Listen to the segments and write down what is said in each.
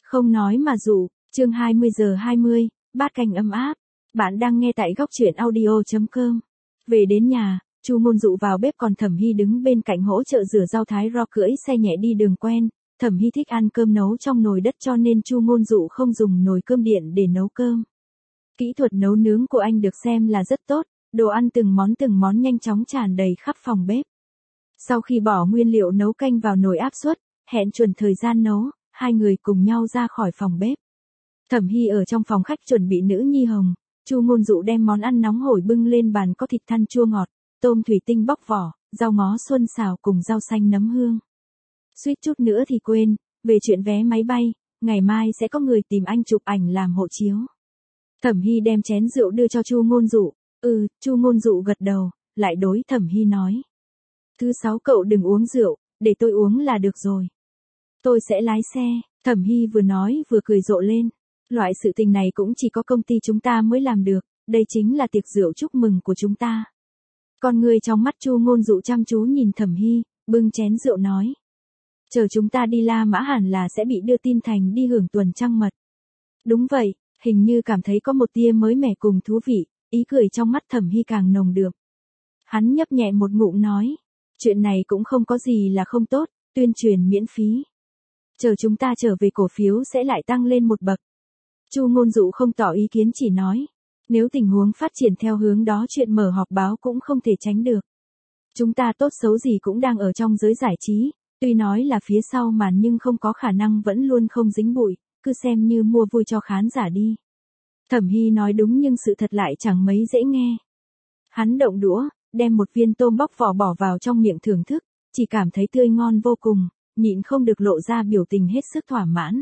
Không nói mà dụ, chương 20:20, bát canh ấm áp. Bạn đang nghe tại góc truyện audio.com. Về đến nhà, Chu Môn Dụ vào bếp còn Thẩm Hy đứng bên cạnh hỗ trợ rửa rau thái rau cưỡi xe nhẹ đi đường quen. Thẩm Hy thích ăn cơm nấu trong nồi đất cho nên Chu Môn Dụ không dùng nồi cơm điện để nấu cơm. Kỹ thuật nấu nướng của anh được xem là rất tốt, đồ ăn từng món nhanh chóng tràn đầy khắp phòng bếp. Sau khi bỏ nguyên liệu nấu canh vào nồi áp suất, hẹn chuẩn thời gian nấu, hai người cùng nhau ra khỏi phòng bếp. Thẩm Hy ở trong phòng khách chuẩn bị nữ nhi hồng, Chu Môn Dụ đem món ăn nóng hổi bưng lên bàn có thịt than chua ngọt, tôm thủy tinh bóc vỏ, rau ngó xuân xào cùng rau xanh nấm hương. Suýt chút nữa thì quên, về chuyện vé máy bay, ngày mai sẽ có người tìm anh chụp ảnh làm hộ chiếu. Thẩm Hy đem chén rượu đưa cho Chu Môn Dụ, Chu Môn Dụ gật đầu, lại đối Thẩm Hy nói. Thứ 6 cậu đừng uống rượu, để tôi uống là được rồi. Tôi sẽ lái xe, Thẩm Hy vừa nói vừa cười rộ lên. Loại sự tình này cũng chỉ có công ty chúng ta mới làm được, đây chính là tiệc rượu chúc mừng của chúng ta. Con người trong mắt Chu Môn Dụ chăm chú nhìn Thẩm Hy, bưng chén rượu nói. Chờ chúng ta đi La Mã hẳn là sẽ bị đưa tin thành đi hưởng tuần trăng mật. Đúng vậy, hình như cảm thấy có một tia mới mẻ cùng thú vị, ý cười trong mắt Thẩm Hy càng nồng đượm. Hắn nhấp nhẹ một ngụm nói, chuyện này cũng không có gì là không tốt, tuyên truyền miễn phí. Chờ chúng ta trở về cổ phiếu sẽ lại tăng lên một bậc. Chu Môn Dụ không tỏ ý kiến chỉ nói, nếu tình huống phát triển theo hướng đó chuyện mở họp báo cũng không thể tránh được. Chúng ta tốt xấu gì cũng đang ở trong giới giải trí, tuy nói là phía sau màn nhưng không có khả năng vẫn luôn không dính bụi, cứ xem như mua vui cho khán giả đi. Thẩm Hy nói đúng nhưng sự thật lại chẳng mấy dễ nghe. Hắn động đũa, đem một viên tôm bóc vỏ bỏ vào trong miệng thưởng thức, chỉ cảm thấy tươi ngon vô cùng, nhịn không được lộ ra biểu tình hết sức thỏa mãn.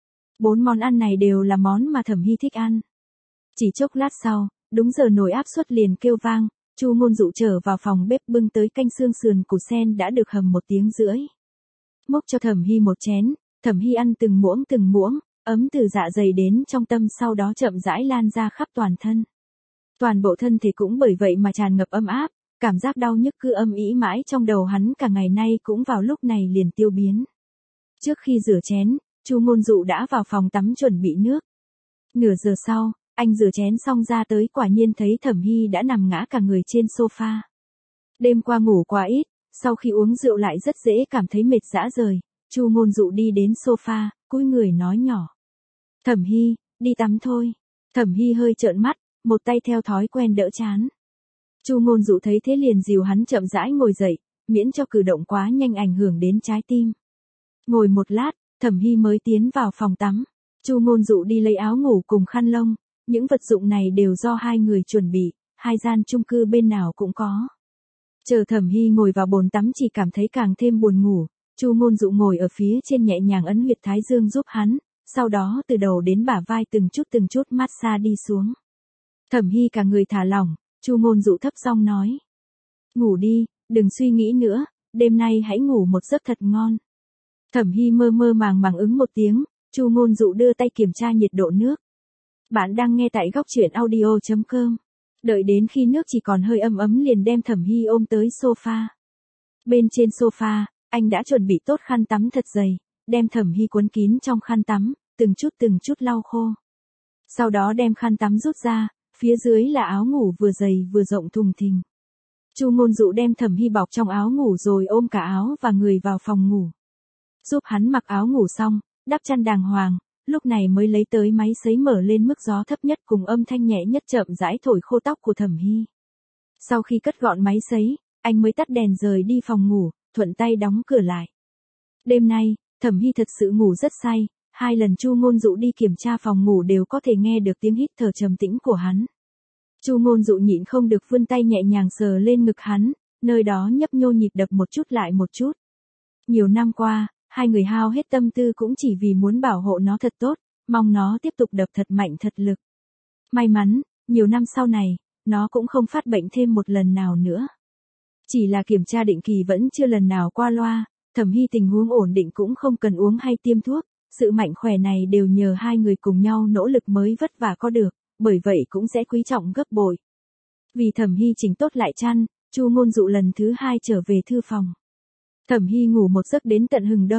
4 món ăn này đều là món mà Thẩm Hy thích ăn. Chỉ chốc lát sau, đúng giờ nồi áp suất liền kêu vang, Chu Môn Dụ trở vào phòng bếp bưng tới canh xương sườn củ sen đã được hầm 1 tiếng rưỡi. Múc cho Thẩm Hy một chén, Thẩm Hy ăn từng muỗng, ấm từ dạ dày đến trong tâm sau đó chậm rãi lan ra khắp toàn thân. Toàn bộ thân thể cũng bởi vậy mà tràn ngập ấm áp, cảm giác đau nhức cứ âm ỉ mãi trong đầu hắn cả ngày nay cũng vào lúc này liền tiêu biến. Trước khi rửa chén, Chu Môn Dụ đã vào phòng tắm chuẩn bị nước. Nửa giờ sau, anh rửa chén xong ra tới quả nhiên thấy Thẩm Hy đã nằm ngã cả người trên sofa. Đêm qua ngủ quá ít, sau khi uống rượu lại rất dễ cảm thấy mệt rã rời, Chu Môn Dụ đi đến sofa, cúi người nói nhỏ. Thẩm Hy, đi tắm thôi. Thẩm Hy hơi trợn mắt, một tay theo thói quen đỡ chán. Chu Môn Dụ thấy thế liền dìu hắn chậm rãi ngồi dậy, miễn cho cử động quá nhanh ảnh hưởng đến trái tim. Ngồi một lát, Thẩm Hy mới tiến vào phòng tắm. Chu Môn Dụ đi lấy áo ngủ cùng khăn lông, những vật dụng này đều do hai người chuẩn bị, hai gian chung cư bên nào cũng có. Chờ Thẩm Hy ngồi vào bồn tắm chỉ cảm thấy càng thêm buồn ngủ, Chu Môn Dụ ngồi ở phía trên nhẹ nhàng ấn huyệt thái dương giúp hắn, sau đó từ đầu đến bả vai từng chút massage đi xuống. Thẩm Hy cả người thả lỏng, Chu Môn Dụ thấp giọng nói. Ngủ đi, đừng suy nghĩ nữa, đêm nay hãy ngủ một giấc thật ngon. Thẩm Hy mơ màng ứng một tiếng, Chu Môn Dụ đưa tay kiểm tra nhiệt độ nước. Bạn đang nghe tại góc truyện audio.com. Đợi đến khi nước chỉ còn hơi ấm liền đem Thẩm Hy ôm tới sofa. Bên trên sofa, anh đã chuẩn bị tốt khăn tắm thật dày, đem Thẩm Hy cuốn kín trong khăn tắm, từng chút lau khô. Sau đó đem khăn tắm rút ra, phía dưới là áo ngủ vừa dày vừa rộng thùng thình. Chu Môn Dụ đem Thẩm Hy bọc trong áo ngủ rồi ôm cả áo và người vào phòng ngủ. Giúp hắn mặc áo ngủ xong, đắp chăn đàng hoàng, lúc này mới lấy tới máy sấy mở lên mức gió thấp nhất cùng âm thanh nhẹ nhất chậm rãi thổi khô tóc của Thẩm Hy. Sau khi cất gọn máy sấy, anh mới tắt đèn rời đi phòng ngủ, thuận tay đóng cửa lại. Đêm nay, Thẩm Hy thật sự ngủ rất say, 2 lần Chu Môn Dụ đi kiểm tra phòng ngủ đều có thể nghe được tiếng hít thở trầm tĩnh của hắn. Chu Môn Dụ nhịn không được vươn tay nhẹ nhàng sờ lên ngực hắn, nơi đó nhấp nhô nhịp đập một chút lại một chút. Nhiều năm qua, hai người hao hết tâm tư cũng chỉ vì muốn bảo hộ nó thật tốt, mong nó tiếp tục đập thật mạnh thật lực. May mắn, nhiều năm sau này, nó cũng không phát bệnh thêm một lần nào nữa. Chỉ là kiểm tra định kỳ vẫn chưa lần nào qua loa, Thẩm Hy tình huống ổn định cũng không cần uống hay tiêm thuốc, sự mạnh khỏe này đều nhờ hai người cùng nhau nỗ lực mới vất vả có được, bởi vậy cũng sẽ quý trọng gấp bội. Vì Thẩm Hy chỉnh tốt lại chăn, Chu Môn Dụ lần thứ 2 trở về thư phòng. Thẩm Hy ngủ một giấc đến tận hừng đông,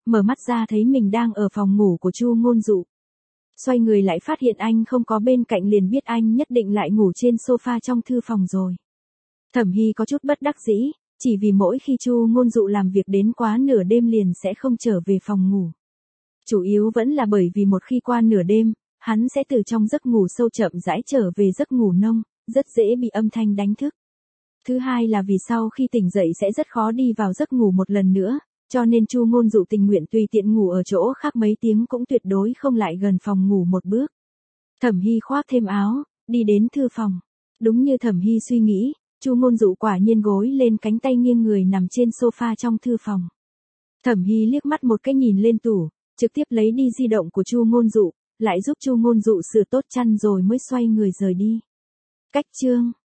mở mắt ra thấy mình đang ở phòng ngủ của Chu Ngôn Dụ. Xoay người lại phát hiện anh không có bên cạnh, liền biết anh nhất định lại ngủ trên sofa trong thư phòng rồi. Thẩm Hy có chút bất đắc dĩ, chỉ vì mỗi khi Chu Ngôn Dụ làm việc đến quá nửa đêm liền sẽ không trở về phòng ngủ. Chủ yếu vẫn là bởi vì một khi qua nửa đêm, hắn sẽ từ trong giấc ngủ sâu chậm rãi trở về giấc ngủ nông, rất dễ bị âm thanh đánh thức. Thứ hai là vì sau khi tỉnh dậy sẽ rất khó đi vào giấc ngủ một lần nữa, cho nên Chu Ngôn Dụ tình nguyện tùy tiện ngủ ở chỗ khác mấy tiếng cũng tuyệt đối không lại gần phòng ngủ một bước. Thẩm Hy khoác thêm áo, đi đến thư phòng. Đúng như Thẩm Hy suy nghĩ, Chu Ngôn Dụ quả nhiên gối lên cánh tay nghiêng người nằm trên sofa trong thư phòng. Thẩm Hy liếc mắt một cái nhìn lên tủ, trực tiếp lấy đi di động của Chu Ngôn Dụ, lại giúp Chu Ngôn Dụ sửa tốt chăn rồi mới xoay người rời đi. Cách chương